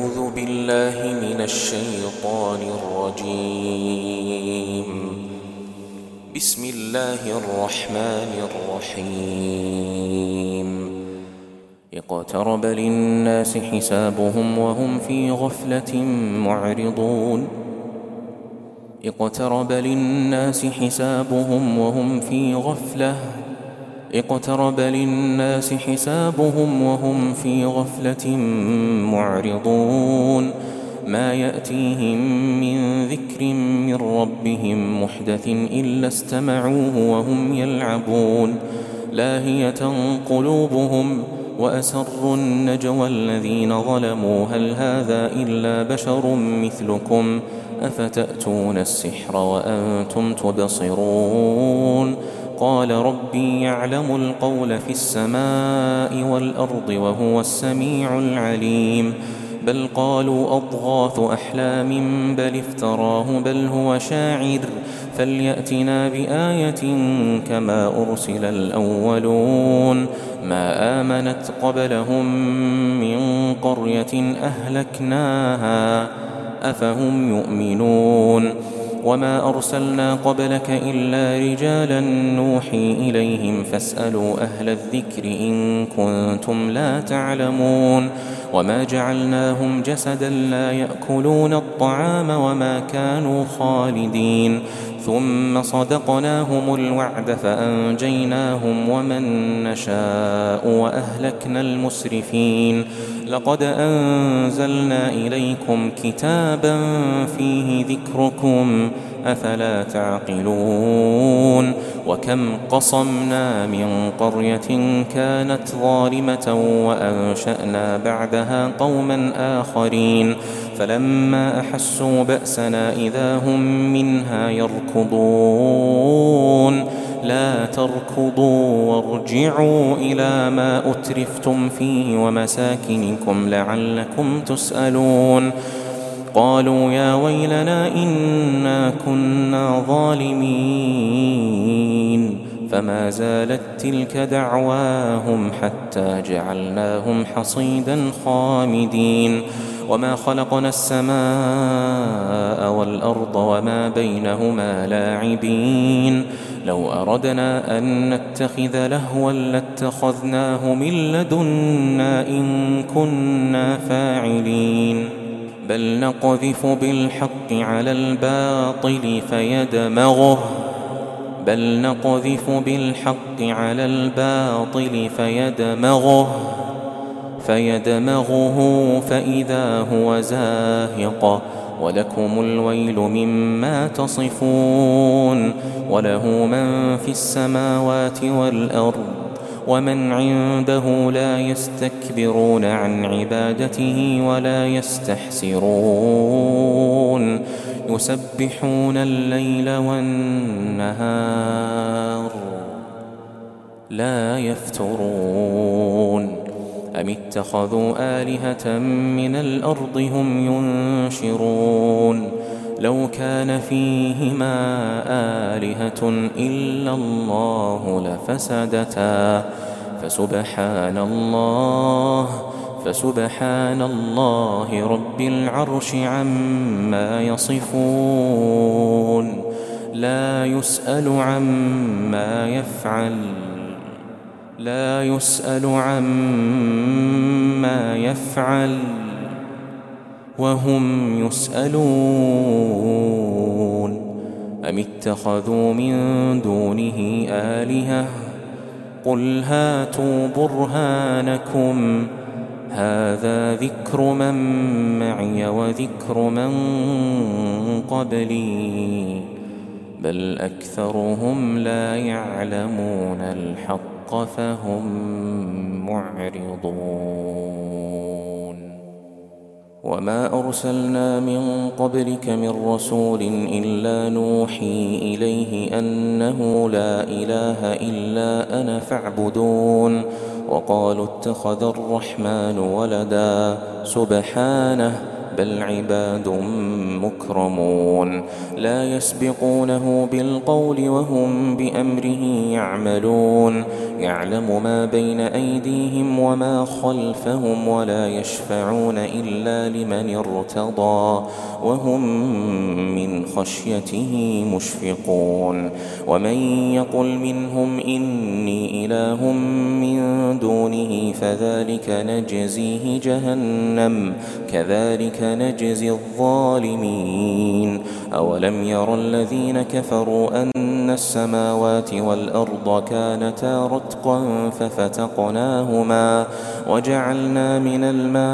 أعوذ بالله من الشيطان الرجيم. بسم الله الرحمن الرحيم. اقترب للناس حسابهم وهم في غفلة معرضون. اقترب للناس حسابهم وهم في غفلة معرضون. ما يأتيهم من ذكر من ربهم محدث إلا استمعوه وهم يلعبون. لاهية قلوبهم وأسروا النجوى الذين ظلموا هل هذا إلا بشر مثلكم أفتأتون السحر وأنتم تبصرون. قال ربي يعلم القول في السماء والأرض وهو السميع العليم. بل قالوا أضغاث أحلام بل افتراه بل هو شاعر فليأتنا بآية كما أرسل الأولون. ما آمنت قبلهم من قرية أهلكناها أفهم يؤمنون. وما أرسلنا قبلك إلا رجالا نوحي إليهم فاسألوا أهل الذكر إن كنتم لا تعلمون. وما جعلناهم جسدا لا يأكلون الطعام وما كانوا خالدين. ثم صدقناهم الوعد فأنجيناهم ومن نشاء وأهلكنا المسرفين. لقد أنزلنا إليكم كتابا فيه ذكركم أفلا تعقلون. وكم قصمنا من قرية كانت ظالمة وأنشأنا بعدها قوما آخرين فلما أحسوا بأسنا إذا هم منها يركضون. لا تركضوا وارجعوا إلى ما أترفتم فيه ومساكنكم لعلكم تسألون. قالوا يا ويلنا إنا كنا ظالمين. فما زالت تلك دعواهم حتى جعلناهم حصيدا خامدين. وما خلقنا السماء والأرض وما بينهما لاعبين. لو أردنا أن نتخذ لهوا لاتخذناه من لدنا إن كنا فاعلين. بل نقذف بالحق على الباطل فيدمغه فإذا هو زاهق. ولكم الويل مما تصفون. وله من في السماوات والأرض ومن عنده لا يستكبرون عن عبادته ولا يستحسرون. يسبحون الليل والنهار لا يفترون. أم اتخذوا آلهة من الأرض هم ينشرون. لو كان فيهما آلهة إلا الله لفسدتا فسبحان الله رب العرش عما يصفون. لا يسأل عما يفعل وهم يسألون. أم اتخذوا من دونه آلهة قل هاتوا برهانكم هذا ذكر من معي وذكر من قبلي بل أكثرهم لا يعلمون الحق فهم معرضون. وما أرسلنا من قبلك من رسول إلا نوحي إليه أنه لا إله إلا أنا فاعبدون. وقالوا اتخذ الرحمن ولدا سبحانه بل عباد مكرمون لا يسبقونه بالقول وهم بأمره يعملون يعلم ما بين أيديهم وما خلفهم ولا يشفعون إلا لمن ارتضى وهم من خشيته مشفقون ومن يقل منهم إني إله من دونه فذلك نجزيه جهنم كذلك نجزي الظالمين أولم ير الذين كفروا أن السماوات والأرض كانتا رتقا ففتقناهما وجعلنا من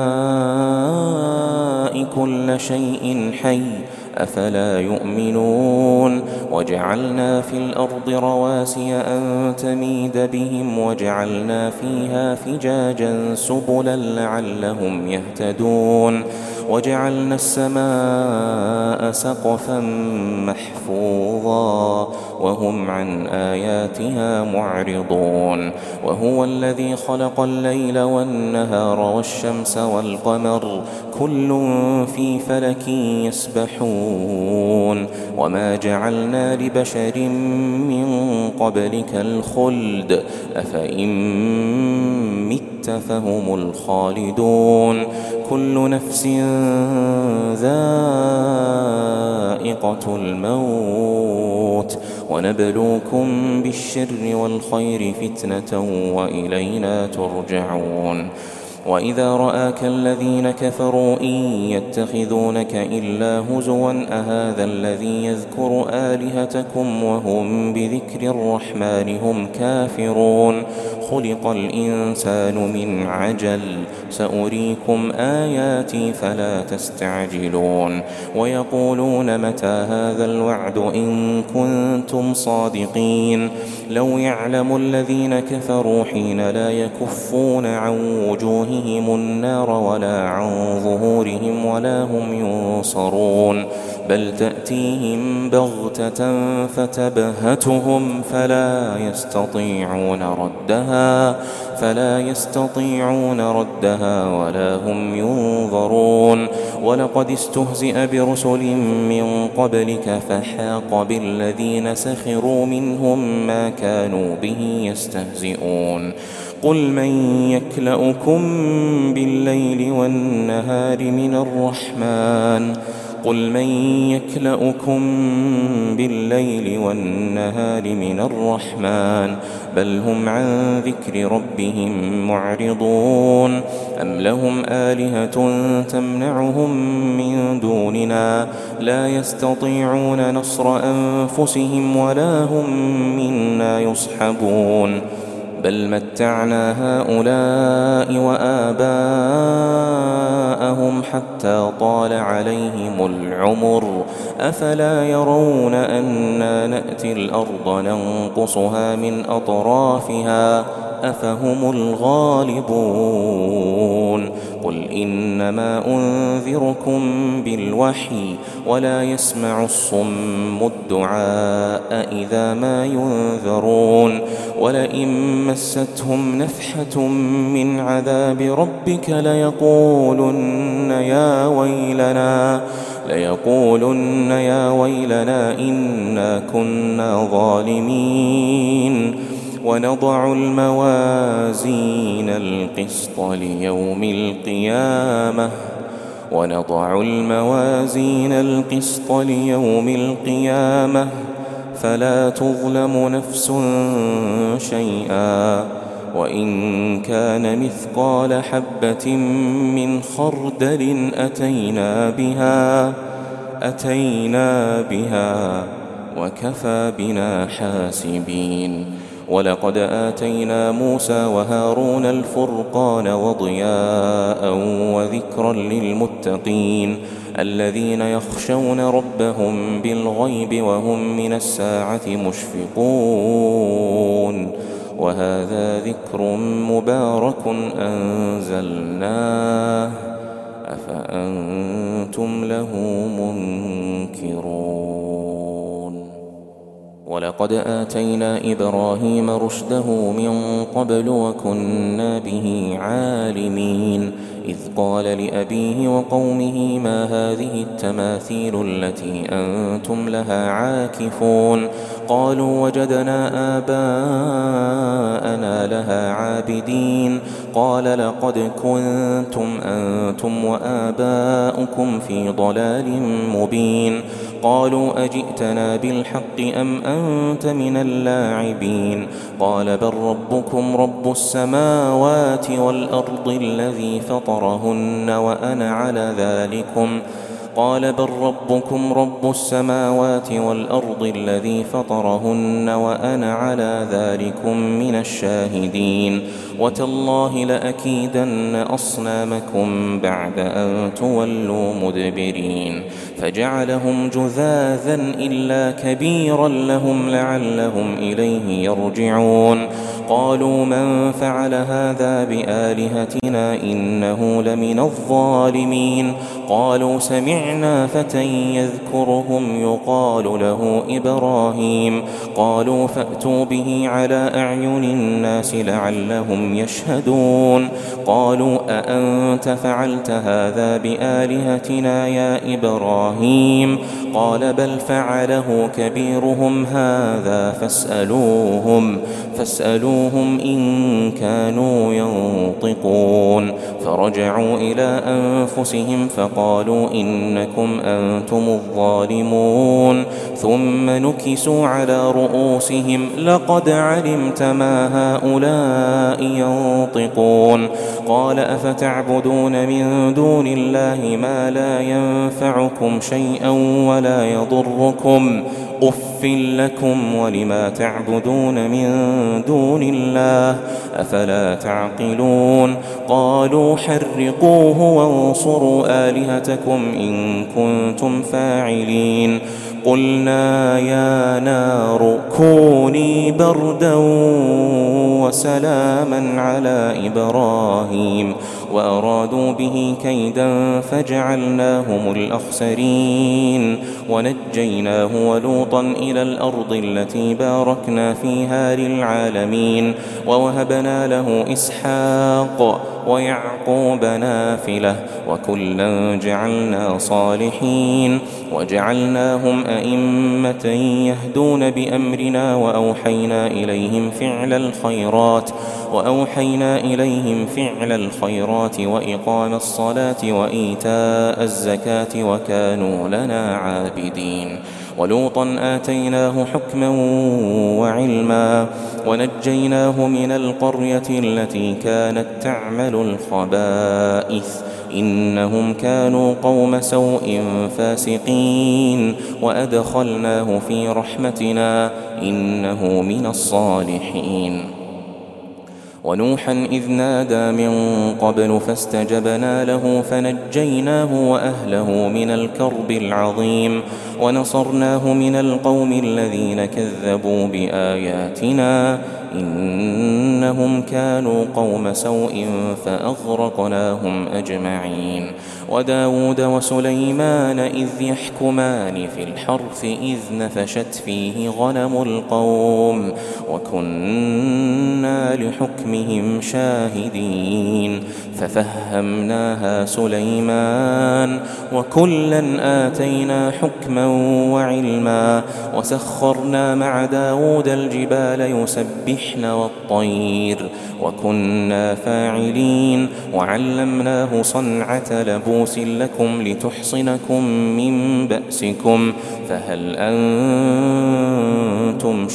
الماء كل شيء حي أفلا يؤمنون وجعلنا في الأرض رواسي أن تميد بهم وجعلنا فيها فجاجا سبلا لعلهم يهتدون وجعلنا السماء سقفا محفوظا وهم عن آياتها معرضون وهو الذي خلق الليل والنهار والشمس والقمر كل في فلك يسبحون وما جعلنا لبشر من قبلك الخلد أفإن مت فهم الخالدون كل نفس ذائقة الموت ونبلوكم بالشر والخير فتنة وإلينا ترجعون وإذا رآك الذين كفروا إن يتخذونك إلا هزوا أهذا الذي يذكر آلهتكم وهم بذكر الرحمن هم كافرون خلق الإنسان من عجل سأريكم آياتي فلا تستعجلون ويقولون متى هذا الوعد إن كنتم صادقين لو يعلم الذين كفروا حين لا يكفون عن وجوههم النار ولا عن ظهورهم ولا هم ينصرون بل تأتيهم بغتة فتبهتهم فلا يستطيعون ردها ولا هم ينظرون ولقد استهزئ برسل من قبلك فحاق بالذين سخروا منهم ما كانوا به يستهزئون قل من يكلؤكم بالليل والنهار من الرحمن قل من يكلؤكم بالليل والنهار من الرحمن بل هم عن ذكر ربهم معرضون أم لهم آلهة تمنعهم من دوننا لا يستطيعون نصر أنفسهم ولا هم منا يصحبون بل متعنا هؤلاء وآباءهم حتى طال عليهم العمر أفلا يرون أنا نأتي الأرض ننقصها من أطرافها أفهم الغالبون قل إنما أنذركم بالوحي ولا يسمع الصم الدعاء إذا ما ينذرون ولئن مستهم نفحة من عذاب ربك ليقولن يا ويلنا إنا كنا ظالمين ونضع الموازين القسط ليوم القيامة فلا تظلم نفس شيئا وإن كان مثقال حبة من خردل أتينا بها وكفى بنا حاسبين ولقد آتينا موسى وهارون الفرقان وضياء وذكرا للمتقين الذين يخشون ربهم بالغيب وهم من الساعة مشفقون وهذا ذكر مبارك أنزلناه أفأنتم له منكرون ولقد آتينا إبراهيم رشده من قبل وكنا به عالمين إذ قال لأبيه وقومه ما هذه التماثيل التي أنتم لها عاكفون قالوا وجدنا آباءنا لها عابدين قال لقد كنتم أنتم وآباؤكم في ضلال مبين قالوا أجئتنا بالحق أم أنت من اللاعبين قال بل ربكم رب السماوات والأرض الذي فطرهن وأنا على ذلكم قال بل ربكم رب السماوات والأرض الذي فطرهن وأنا على ذلكم من الشاهدين وتالله لأكيدن أصنامكم بعد أن تولوا مدبرين فجعلهم جذاذا إلا كبيرا لهم لعلهم إليه يرجعون قالوا من فعل هذا بآلهتنا إنه لمن الظالمين قالوا سمعنا فتى يذكرهم يقال له إبراهيم قالوا فأتوا به على أعين الناس لعلهم يشهدون قالوا أأنت فعلت هذا بآلهتنا يا إبراهيم قال بل فعله كبيرهم هذا فاسألوهم إن كانوا ينطقون فرجعوا إلى أنفسهم فقالوا إنكم أنتم الظالمون ثم نكسوا على رؤوسهم لقد علمت ما هؤلاء ينطقون قال أفتعبدون من دون الله ما لا ينفعكم شيئا ولا يضركم أف لكم ولما تعبدون من دون الله أفلا تعقلون قالوا حرقوه وانصروا آلهتكم إن كنتم فاعلين قلنا يا نار كوني بردا وسلاما على إبراهيم وأرادوا به كيدا فجعلناهم الأخسرين ونجيناه ولوطا إلى الأرض التي باركنا فيها للعالمين ووهبنا له إسحاق ويعقوب نافلة وكلا جعلنا صالحين وجعلناهم أئمة يهدون بأمرنا وأوحينا إليهم فعل الخيرات وإقام الصلاة وإيتاء الزكاة وكانوا لنا عابدين ولوطا آتيناه حكما وعلما ونجيناه من القرية التي كانت تعمل الخبائث إنهم كانوا قوم سوء فاسقين وأدخلناه في رحمتنا إنه من الصالحين ونوحا إذ نادى من قبل فاستجبنا له فنجيناه وأهله من الكرب العظيم ونصرناه من القوم الذين كذبوا بآياتنا إنهم كانوا قوم سوء فأغرقناهم أجمعين وداود وسليمان إذ يحكمان في الحرث إذ نفشت فيه غنم القوم وكنا لحكمهم شاهدين ففهمناها سليمان وكلا آتينا حكما وعلما وسخرنا مع داود الجبال يسبحن والطير وكنا فاعلين وعلمناه صنعة لبوس لكم لتحصنكم من بأسكم فهل أنتم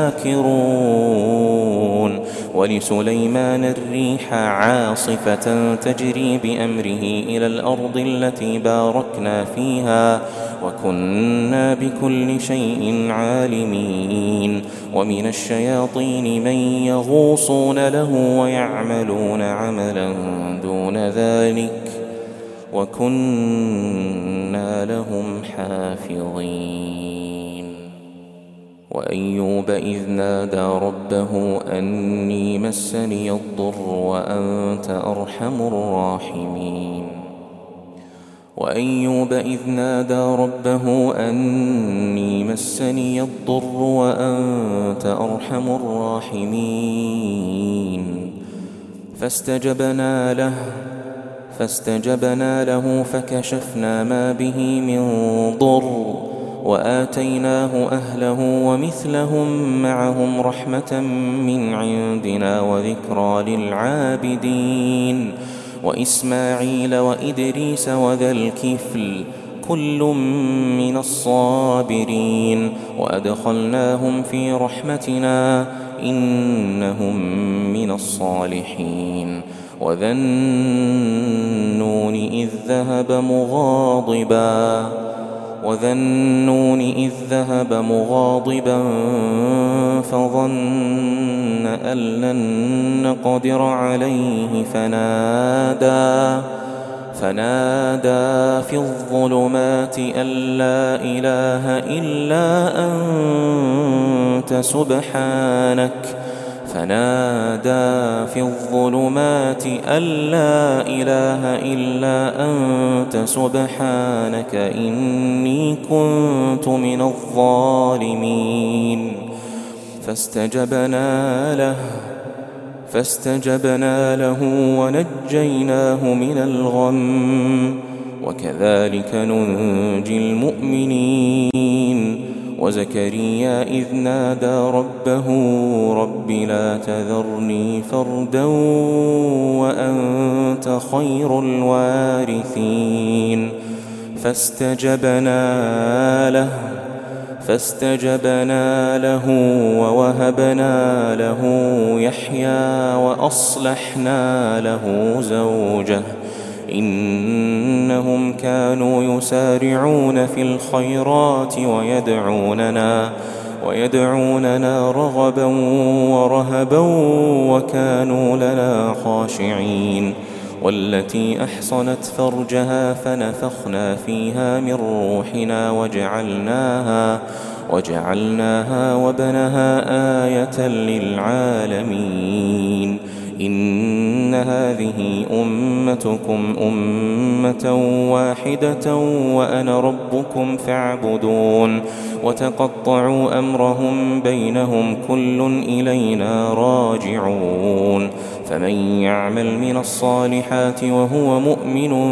شاكرون ولسليمان الريح عاصفة تجري بأمره إلى الأرض التي باركنا فيها وكنا بكل شيء عالمين ومن الشياطين من يغوصون له ويعملون عملا دون ذلك وكنا لهم حافظين وأيوب إذ نادى ربه أني مسني الضر وأنت أرحم الراحمين وأيوب إذ نادى ربه أني مسني الضر وأنت أرحم الراحمين فاستجبنا له فاستجبنا له فكشفنا ما به من ضر وآتيناه أهله ومثلهم معهم رحمة من عندنا وذكرى للعابدين وإسماعيل وإدريس وذا الكفل كل من الصابرين وأدخلناهم في رحمتنا إنهم من الصالحين وذا النون إذ ذهب مغاضبا فظن أن لن نقدر عليه فنادى في الظلمات أن لا إله إلا أنت سبحانك إني كنت من الظالمين فاستجبنا له ونجيناه من الغم وكذلك ننجي المؤمنين وزكريا إذ نادى ربه رب لا تذرني فردا وأنت خير الوارثين فاستجبنا له ووهبنا له يحيى وأصلحنا له زوجه إنهم كانوا يسارعون في الخيرات ويدعوننا رغبا ورهبا وكانوا لنا خاشعين والتي أحصنت فرجها فنفخنا فيها من روحنا وجعلناها وبنها آية للعالمين إن هذه أمتكم أمة واحدة وأنا ربكم فاعبدون وتقطعوا أمرهم بينهم كل إلينا راجعون فمن يعمل من الصالحات وهو مؤمن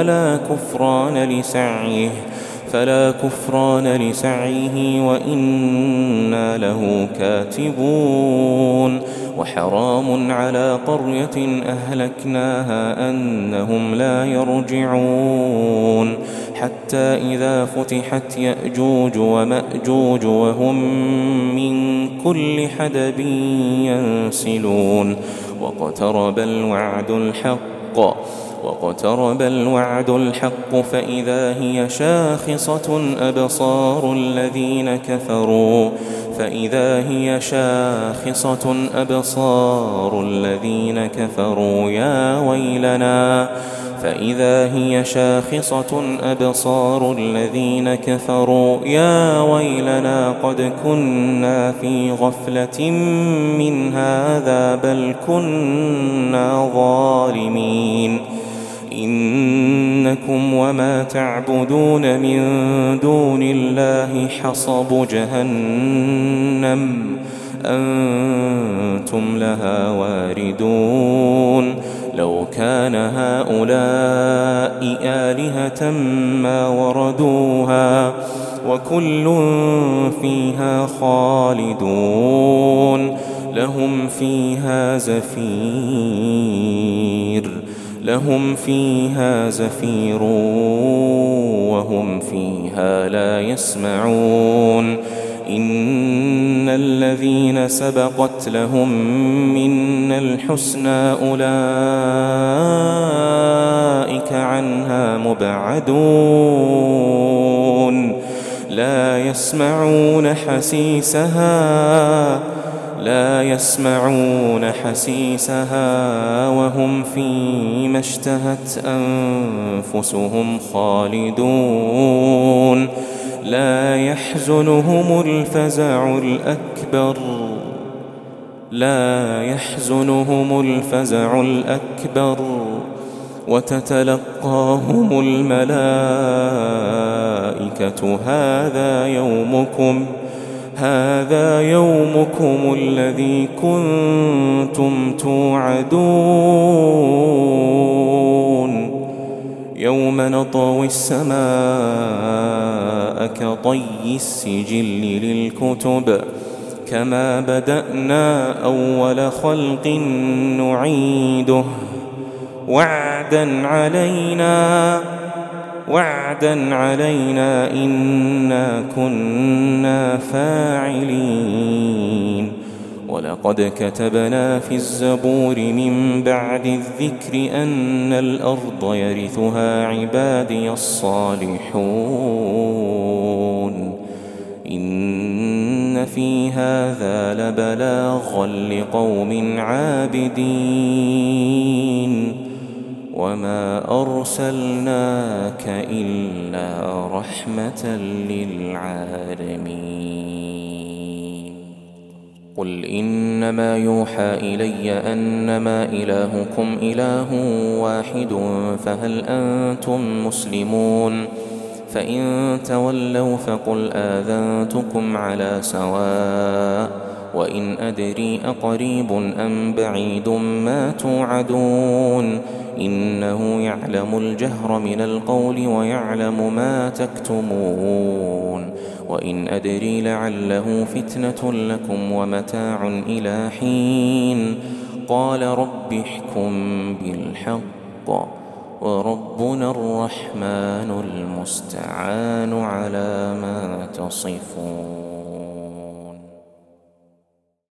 فلا كفران لسعيه وإنا له كاتبون وحرام على قرية أهلكناها أنهم لا يرجعون حتى إذا فتحت يأجوج ومأجوج وهم من كل حدب ينسلون واقترب الوعد الحق فإذا هي شاخصة أبصار الذين كفروا يا ويلنا قد كنا في غفلة من هذا بل كنا ظالمين إنكم وما تعبدون من دون الله حصب جهنم أنتم لها واردون لو كان هؤلاء آلهة ما وردوها وكل فيها خالدون لهم فيها زفير وهم فيها لا يسمعون إن الذين سبقت لهم منا الحسنى أولئك عنها مبعدون لا يسمعون حسيسها وهم فيما اشتهت أنفسهم خالدون لا يحزنهم الفزع الأكبر وتتلقاهم الملائكة هذا يومكم الذي كنتم توعدون يوم نطوي السماء كطي السجل للكتب كما بدأنا أول خلق نعيده وعدا علينا إنا كنا فاعلين ولقد كتبنا في الزبور من بعد الذكر أن الأرض يرثها عبادي الصالحون إن في هذا لبلاغا لقوم عابدين وما أرسلناك إلا رحمة للعالمين قل إنما يوحى إلي أنما إلهكم إله واحد فهل أنتم مسلمون فإن تولوا فقل آذنتكم على سواء وإن أدري أقريب أم بعيد ما توعدون إنه يعلم الجهر من القول ويعلم ما تكتمون وإن أدري لعله فتنة لكم ومتاع إلى حين قال رب احكم بالحق وربنا الرحمن المستعان على ما تصفون.